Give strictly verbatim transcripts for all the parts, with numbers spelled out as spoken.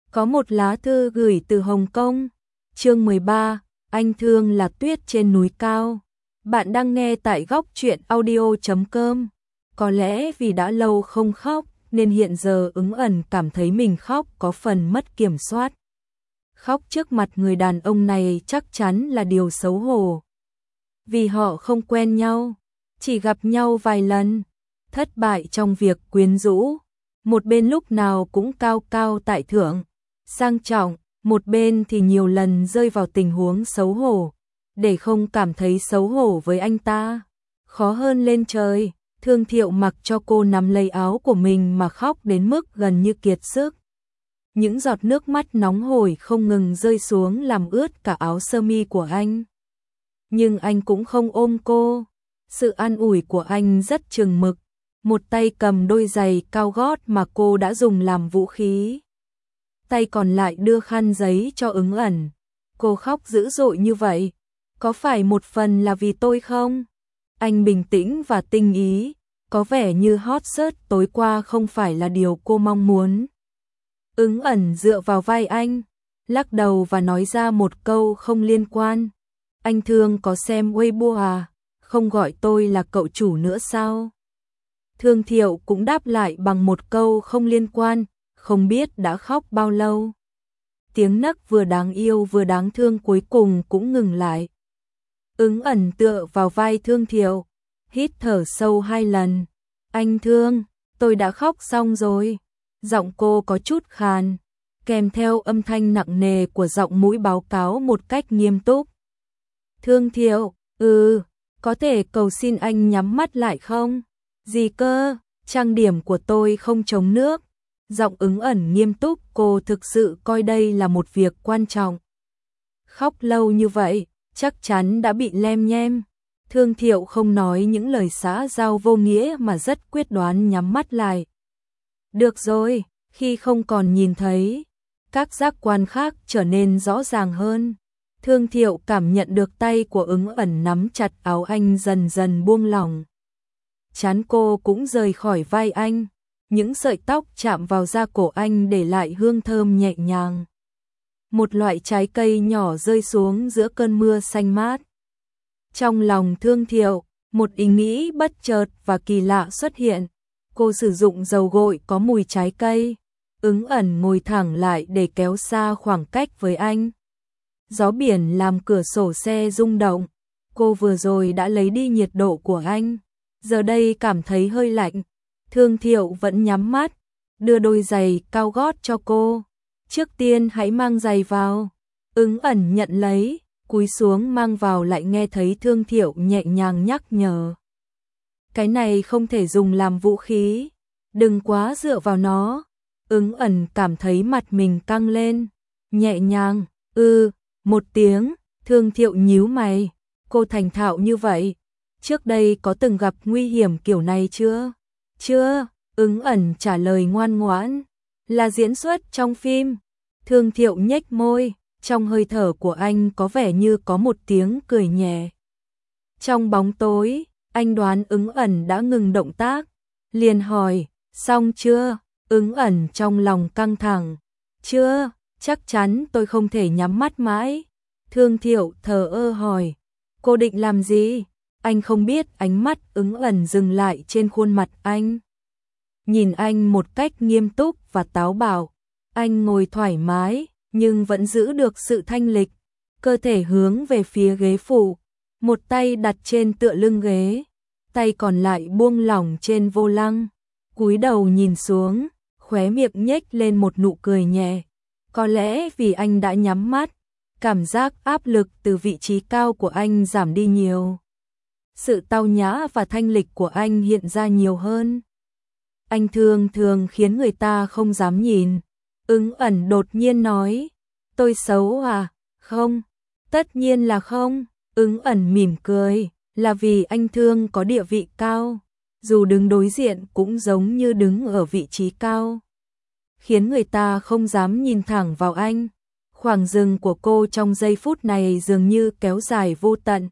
Có một lá thư gửi từ Hồng Kông. Chương mười ba, anh thương là tuyết trên núi cao. Bạn đang nghe tại góc truyện audio chấm com. Có lẽ vì đã lâu không khóc nên hiện giờ Ứng Ẩn cảm thấy mình khóc có phần mất kiểm soát. Khóc trước mặt người đàn ông này chắc chắn là điều xấu hổ. Vì họ không quen nhau, chỉ gặp nhau vài lần, thất bại trong việc quyến rũ. Một bên lúc nào cũng cao cao tại thượng, sang trọng, một bên thì nhiều lần rơi vào tình huống xấu hổ. Để không cảm thấy xấu hổ với anh ta, khó hơn lên trời. Thương Thiệu mặc cho cô nắm lấy áo của mình mà khóc đến mức gần như kiệt sức. Những giọt nước mắt nóng hổi không ngừng rơi xuống làm ướt cả áo sơ mi của anh. Nhưng anh cũng không ôm cô. Sự an ủi của anh rất chừng mực. Một tay cầm đôi giày cao gót mà cô đã dùng làm vũ khí. Tay còn lại đưa khăn giấy cho Ứng Ẩn. Cô khóc dữ dội như vậy, có phải một phần là vì tôi không? Anh bình tĩnh và tinh ý, có vẻ như hot search tối qua không phải là điều cô mong muốn. Ứng Ẩn dựa vào vai anh, lắc đầu và nói ra một câu không liên quan. Anh Thương có xem Weibo à? Không gọi tôi là cậu chủ nữa sao? Thương Thiệu cũng đáp lại bằng một câu không liên quan, không biết đã khóc bao lâu. Tiếng nấc vừa đáng yêu vừa đáng thương cuối cùng cũng ngừng lại. Ứng Ẩn tựa vào vai Thương Thiệu, hít thở sâu hai lần. Anh Thương, tôi đã khóc xong rồi. Giọng cô có chút khàn, kèm theo âm thanh nặng nề của giọng mũi báo cáo một cách nghiêm túc. Thương Thiệu, ừ, có thể cầu xin anh nhắm mắt lại không? Gì cơ, trang điểm của tôi không chống nước. Giọng Ứng Ẩn nghiêm túc, cô thực sự coi đây là một việc quan trọng. Khóc lâu như vậy, chắc chắn đã bị lem nhem. Thương Thiệu không nói những lời xã giao vô nghĩa mà rất quyết đoán nhắm mắt lại. Được rồi, khi không còn nhìn thấy, các giác quan khác trở nên rõ ràng hơn. Thương Thiệu cảm nhận được tay của Ứng Ẩn nắm chặt áo anh dần dần buông lỏng. Trán cô cũng rời khỏi vai anh, những sợi tóc chạm vào da cổ anh để lại hương thơm nhẹ nhàng. Một loại trái cây nhỏ rơi xuống giữa cơn mưa xanh mát. Trong lòng Thương Thiệu, một ý nghĩ bất chợt và kỳ lạ xuất hiện. Cô sử dụng dầu gội có mùi trái cây. Ứng Ẩn ngồi thẳng lại để kéo xa khoảng cách với anh. Gió biển làm cửa sổ xe rung động. Cô vừa rồi đã lấy đi nhiệt độ của anh, giờ đây cảm thấy hơi lạnh. Thương Thiệu vẫn nhắm mắt, đưa đôi giày cao gót cho cô. Trước tiên hãy mang giày vào. Ứng Ẩn nhận lấy, cúi xuống mang vào, lại nghe thấy Thương Thiệu nhẹ nhàng nhắc nhở. Cái này không thể dùng làm vũ khí, đừng quá dựa vào nó. Ứng Ẩn cảm thấy mặt mình căng lên, nhẹ nhàng, ư, một tiếng. Thương Thiệu nhíu mày, cô thành thạo như vậy, trước đây có từng gặp nguy hiểm kiểu này chưa? Chưa, Ứng Ẩn trả lời ngoan ngoãn, là diễn xuất trong phim. Thương Thiệu nhếch môi, trong hơi thở của anh có vẻ như có một tiếng cười nhẹ. Trong bóng tối, anh đoán Ứng Ẩn đã ngừng động tác, liền hỏi, xong chưa? Ứng Ẩn trong lòng căng thẳng, chưa, chắc chắn tôi không thể nhắm mắt mãi. Thương Thiệu thờ ơ hỏi, cô định làm gì? Anh không biết. Ánh mắt Ứng Ẩn dừng lại trên khuôn mặt anh. Nhìn anh một cách nghiêm túc và táo bạo. Anh ngồi thoải mái, nhưng vẫn giữ được sự thanh lịch. Cơ thể hướng về phía ghế phụ, một tay đặt trên tựa lưng ghế, tay còn lại buông lỏng trên vô lăng. Cúi đầu nhìn xuống, khóe miệng nhếch lên một nụ cười nhẹ. Có lẽ vì anh đã nhắm mắt, cảm giác áp lực từ vị trí cao của anh giảm đi nhiều. Sự tao nhã và thanh lịch của anh hiện ra nhiều hơn. Anh thường thường khiến người ta không dám nhìn. Ứng Ẩn đột nhiên nói, tôi xấu à? Không, tất nhiên là không. Ứng Ẩn mỉm cười, là vì anh Thương có địa vị cao, dù đứng đối diện cũng giống như đứng ở vị trí cao, khiến người ta không dám nhìn thẳng vào anh. Khoảng dừng của cô trong giây phút này dường như kéo dài vô tận.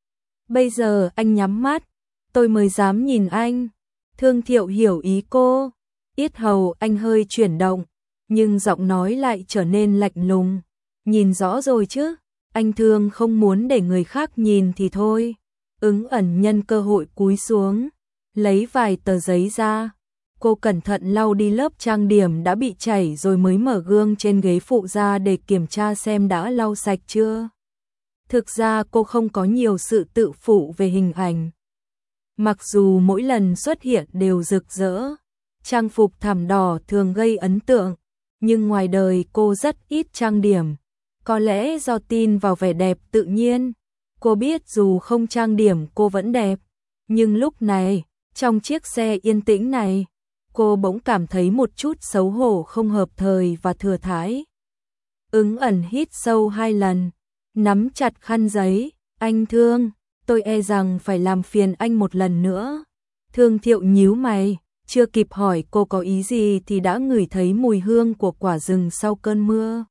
Bây giờ anh nhắm mắt, tôi mới dám nhìn anh. Thương Thiệu hiểu ý cô, yết hầu anh hơi chuyển động, nhưng giọng nói lại trở nên lạnh lùng. Nhìn rõ rồi chứ, anh Thương không muốn để người khác nhìn thì thôi. Ứng ẩn nhân cơ hội cúi xuống, lấy vài tờ giấy ra. Cô cẩn thận lau đi lớp trang điểm đã bị chảy rồi mới mở gương trên ghế phụ ra để kiểm tra xem đã lau sạch chưa. Thực ra cô không có nhiều sự tự phụ về hình ảnh. Mặc dù mỗi lần xuất hiện đều rực rỡ, trang phục thảm đỏ thường gây ấn tượng, nhưng ngoài đời cô rất ít trang điểm. Có lẽ do tin vào vẻ đẹp tự nhiên, cô biết dù không trang điểm cô vẫn đẹp. Nhưng lúc này, trong chiếc xe yên tĩnh này, cô bỗng cảm thấy một chút xấu hổ không hợp thời và thừa thãi. Ứng ẩn hít sâu hai lần, nắm chặt khăn giấy. Anh Thương, tôi e rằng phải làm phiền anh một lần nữa. Thương Thiệu nhíu mày, chưa kịp hỏi cô có ý gì thì đã ngửi thấy mùi hương của quả rừng sau cơn mưa.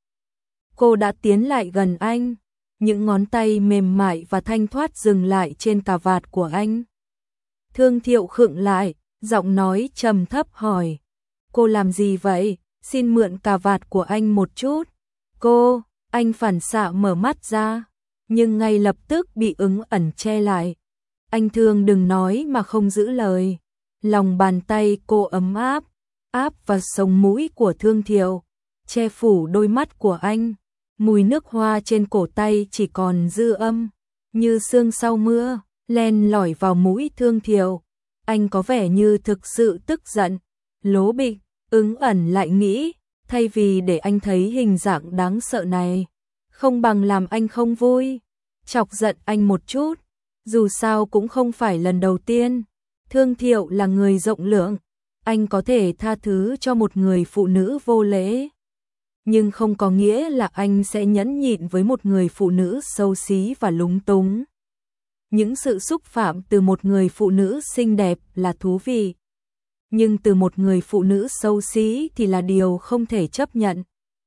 Cô đã tiến lại gần anh, những ngón tay mềm mại và thanh thoát dừng lại trên cà vạt của anh. Thương Thiệu khựng lại, giọng nói trầm thấp hỏi, cô làm gì vậy? Xin mượn cà vạt của anh một chút. Cô, anh phản xạ mở mắt ra, nhưng ngay lập tức bị Ứng ẩn che lại. Anh Thương đừng nói mà không giữ lời. Lòng bàn tay cô ấm áp, áp vào sống mũi của Thương Thiệu, che phủ đôi mắt của anh. Mùi nước hoa trên cổ tay chỉ còn dư âm, như sương sau mưa, len lỏi vào mũi Thương Thiệu. Anh có vẻ như thực sự tức giận, lố bịch. Ứng ẩn lại nghĩ, thay vì để anh thấy hình dạng đáng sợ này, không bằng làm anh không vui, chọc giận anh một chút. Dù sao cũng không phải lần đầu tiên. Thương Thiệu là người rộng lượng, anh có thể tha thứ cho một người phụ nữ vô lễ, nhưng không có nghĩa là anh sẽ nhẫn nhịn với một người phụ nữ xấu xí và lúng túng. Những sự xúc phạm từ một người phụ nữ xinh đẹp là thú vị, nhưng từ một người phụ nữ xấu xí thì là điều không thể chấp nhận.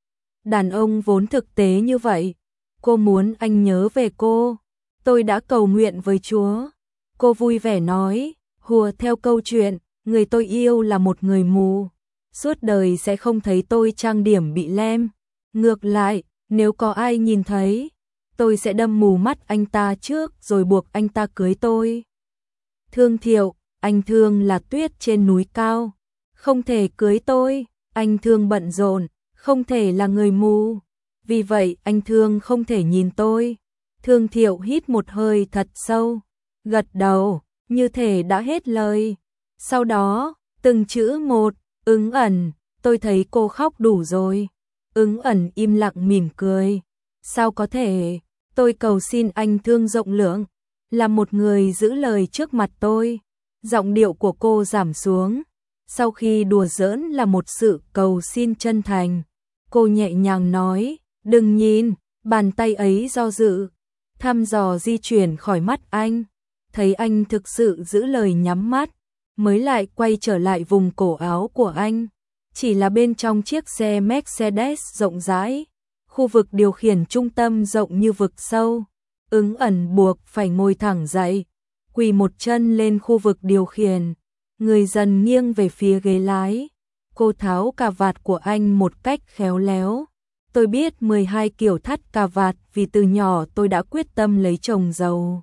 Đàn ông vốn thực tế như vậy. Cô muốn anh nhớ về cô. Tôi đã cầu nguyện với Chúa. Cô vui vẻ nói, hùa theo câu chuyện, người tôi yêu là một người mù, suốt đời sẽ không thấy tôi trang điểm bị lem. Ngược lại, nếu có ai nhìn thấy, tôi sẽ đâm mù mắt anh ta trước rồi buộc anh ta cưới tôi. Thương Thiệu, anh Thương là tuyết trên núi cao, không thể cưới tôi. Anh Thương bận rộn, không thể là người mù, vì vậy anh Thương không thể nhìn tôi. Thương Thiệu hít một hơi thật sâu, gật đầu, như thể đã hết lời. Sau đó, từng chữ một, Ứng ẩn, tôi thấy cô khóc đủ rồi. Ứng ẩn im lặng mỉm cười. Sao có thể, tôi cầu xin anh Thương rộng lượng, là một người giữ lời trước mặt tôi. Giọng điệu của cô giảm xuống, sau khi đùa giỡn là một sự cầu xin chân thành. Cô nhẹ nhàng nói, đừng nhìn. Bàn tay ấy do dự, thăm dò di chuyển khỏi mắt anh, thấy anh thực sự giữ lời nhắm mắt, mới lại quay trở lại vùng cổ áo của anh. Chỉ là bên trong chiếc xe Mercedes rộng rãi, khu vực điều khiển trung tâm rộng như vực sâu. Ứng ẩn buộc phải ngồi thẳng dậy, quỳ một chân lên khu vực điều khiển, người dần nghiêng về phía ghế lái. Cô tháo cà vạt của anh một cách khéo léo. Tôi biết mười hai kiểu thắt cà vạt vì từ nhỏ tôi đã quyết tâm lấy chồng giàu.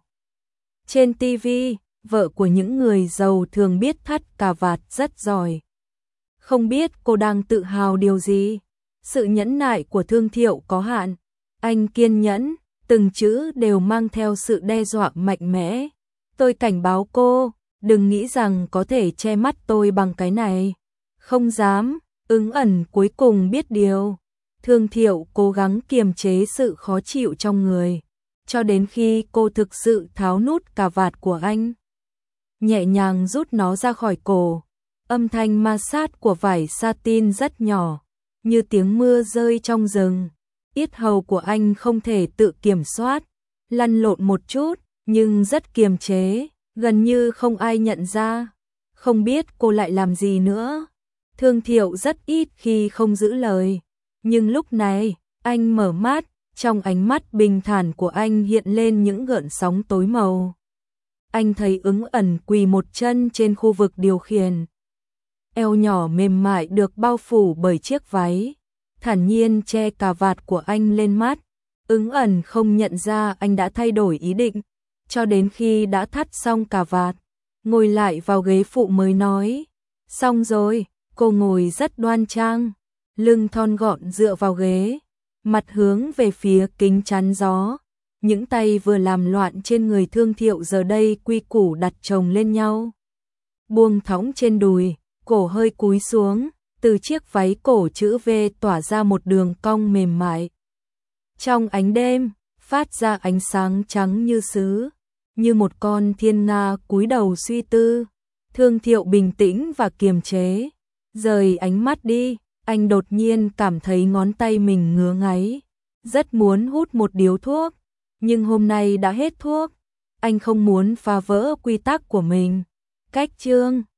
Trên ti vi, vợ của những người giàu thường biết thắt cà vạt rất giỏi. Không biết cô đang tự hào điều gì? Sự nhẫn nại của Thương Thiệu có hạn. Anh kiên nhẫn, từng chữ đều mang theo sự đe dọa mạnh mẽ. Tôi cảnh báo cô, đừng nghĩ rằng có thể che mắt tôi bằng cái này. Không dám. Ứng ẩn cuối cùng biết điều. Thương Thiệu cố gắng kiềm chế sự khó chịu trong người, cho đến khi cô thực sự tháo nút cà vạt của anh, nhẹ nhàng rút nó ra khỏi cổ. Âm thanh ma sát của vải satin rất nhỏ, như tiếng mưa rơi trong rừng. Yết hầu của anh không thể tự kiểm soát, lăn lộn một chút, nhưng rất kiềm chế, gần như không ai nhận ra. Không biết cô lại làm gì nữa. Thương Thiệu rất ít khi không giữ lời. Nhưng lúc này, anh mở mắt, trong ánh mắt bình thản của anh hiện lên những gợn sóng tối màu. Anh thấy Ứng ẩn quỳ một chân trên khu vực điều khiển. Eo nhỏ mềm mại được bao phủ bởi chiếc váy, thản nhiên che cà vạt của anh lên mắt. Ứng ẩn không nhận ra anh đã thay đổi ý định, cho đến khi đã thắt xong cà vạt, ngồi lại vào ghế phụ mới nói, xong rồi. Cô ngồi rất đoan trang, lưng thon gọn dựa vào ghế, mặt hướng về phía kính chắn gió. Những tay vừa làm loạn trên người Thương Thiệu giờ đây quy củ đặt chồng lên nhau. Buông thõng trên đùi, cổ hơi cúi xuống, từ chiếc váy cổ chữ V tỏa ra một đường cong mềm mại. Trong ánh đêm, phát ra ánh sáng trắng như sứ, như một con thiên nga cúi đầu suy tư. Thương Thiệu bình tĩnh và kiềm chế, rời ánh mắt đi, anh đột nhiên cảm thấy ngón tay mình ngứa ngáy, rất muốn hút một điếu thuốc, nhưng hôm nay đã hết thuốc, anh không muốn phá vỡ quy tắc của mình. Cách chương